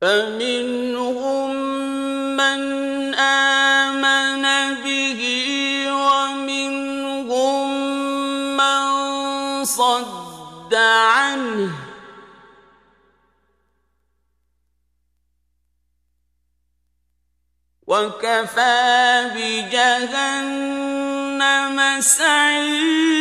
فمنهم من آمن به ومنهم من صد عنه وكفى بجهنم سعيرا